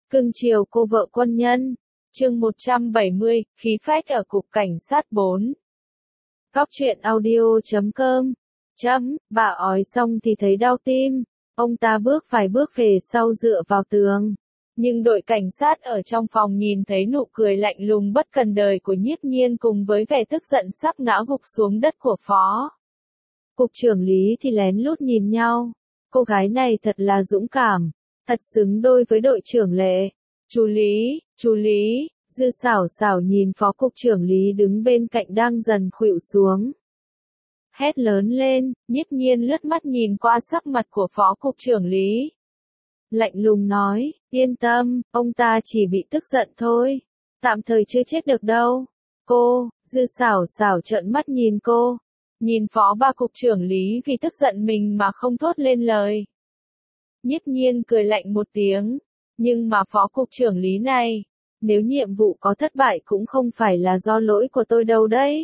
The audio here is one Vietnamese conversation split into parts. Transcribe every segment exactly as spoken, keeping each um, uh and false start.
Cưng chiều cô vợ quân nhân. Chương một trăm bảy mươi, khí phách ở cục cảnh sát bốn. Góc truyện audio chấm com. Chấm, bà ói xong thì thấy đau tim. Ông ta bước vài bước về sau dựa vào tường. Nhưng đội cảnh sát ở trong phòng nhìn thấy nụ cười lạnh lùng bất cần đời của Nhiếp Nhiên cùng với vẻ tức giận sắp ngã gục xuống đất của Phó Cục trưởng Lý thì lén lút nhìn nhau. Cô gái này thật là dũng cảm, thật xứng đôi với đội trưởng Lệ. Chú Lý, chú Lý, Dư Xảo Xảo nhìn Phó Cục trưởng Lý đứng bên cạnh đang dần khuỵu xuống. Hét lớn lên, Nhiếp Nhiên lướt mắt nhìn qua sắc mặt của Phó Cục trưởng Lý. Lạnh lùng nói, yên tâm, ông ta chỉ bị tức giận thôi. Tạm thời chưa chết được đâu. Cô, Dư Xảo Xảo trợn mắt nhìn cô. Nhìn Phó Ba Cục trưởng Lý vì tức giận mình mà không thốt lên lời. Nhiếp Nhiên cười lạnh một tiếng. Nhưng mà Phó Cục trưởng Lý này, nếu nhiệm vụ có thất bại cũng không phải là do lỗi của tôi đâu đấy.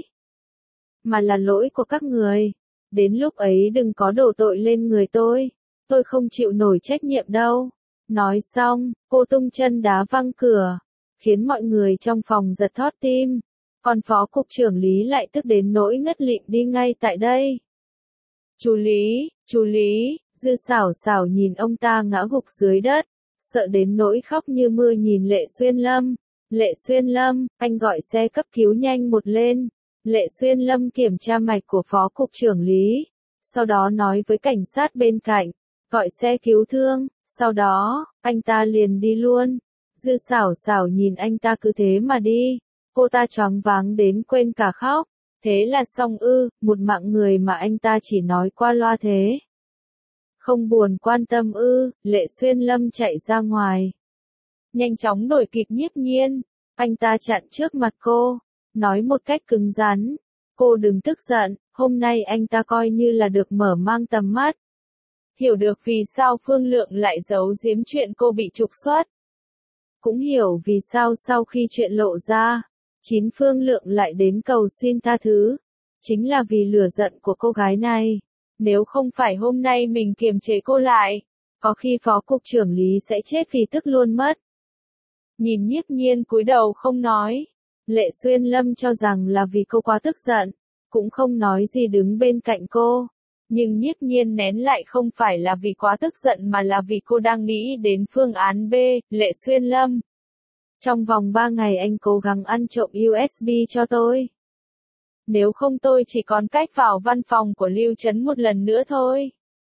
Mà là lỗi của các người. Đến lúc ấy đừng có đổ tội lên người tôi. Tôi không chịu nổi trách nhiệm đâu. Nói xong, cô tung chân đá văng cửa, khiến mọi người trong phòng giật thót tim. Còn Phó Cục trưởng Lý lại tức đến nỗi ngất lịm đi ngay tại đây. Chú Lý, chú Lý, Dư Xảo Xảo nhìn ông ta ngã gục dưới đất, sợ đến nỗi khóc như mưa nhìn Lệ Xuyên Lâm. Lệ Xuyên Lâm, anh gọi xe cấp cứu nhanh một lên. Lệ Xuyên Lâm kiểm tra mạch của Phó Cục trưởng Lý, sau đó nói với cảnh sát bên cạnh, gọi xe cứu thương, sau đó, anh ta liền đi luôn. Dư Xảo Xảo nhìn anh ta cứ thế mà đi, cô ta choáng váng đến quên cả khóc. Thế là xong ư, một mạng người mà anh ta chỉ nói qua loa thế. Không buồn quan tâm ư, Lệ Xuyên Lâm chạy ra ngoài. Nhanh chóng đuổi kịp Nhiếp Nhiên, anh ta chặn trước mặt cô, nói một cách cứng rắn. Cô đừng tức giận, hôm nay anh ta coi như là được mở mang tầm mắt. Hiểu được vì sao Phương Lượng lại giấu giếm chuyện cô bị trục xuất. Cũng hiểu vì sao sau khi chuyện lộ ra, Chín Phương Lượng lại đến cầu xin tha thứ. Chính là vì lửa giận của cô gái này. Nếu không phải hôm nay mình kiềm chế cô lại, có khi Phó Cục trưởng Lý sẽ chết vì tức luôn mất. Nhìn Nhiếp Nhiên cúi đầu không nói, Lệ Xuyên Lâm cho rằng là vì cô quá tức giận, cũng không nói gì đứng bên cạnh cô. Nhưng Nhiếp Nhiên nén lại không phải là vì quá tức giận mà là vì cô đang nghĩ đến phương án B, Lệ Xuyên Lâm. Trong vòng ba ngày anh cố gắng ăn trộm u ét bê cho tôi. Nếu không tôi chỉ còn cách vào văn phòng của Lưu Trấn một lần nữa thôi.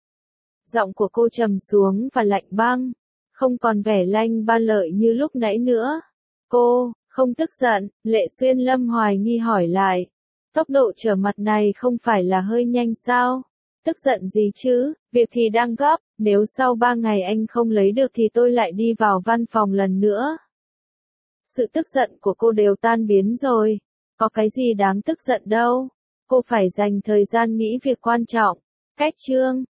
Giọng của cô trầm xuống và lạnh băng, không còn vẻ lanh ba lợi như lúc nãy nữa. Cô, không tức giận, Lệ Xuyên Lâm hoài nghi hỏi lại. Tốc độ trở mặt này không phải là hơi nhanh sao? Tức giận gì chứ, việc thì đang gấp, nếu sau ba ngày anh không lấy được thì tôi lại đi vào văn phòng lần nữa. Sự tức giận của cô đều tan biến rồi, có cái gì đáng tức giận đâu, cô phải dành thời gian nghĩ việc quan trọng. Cách chương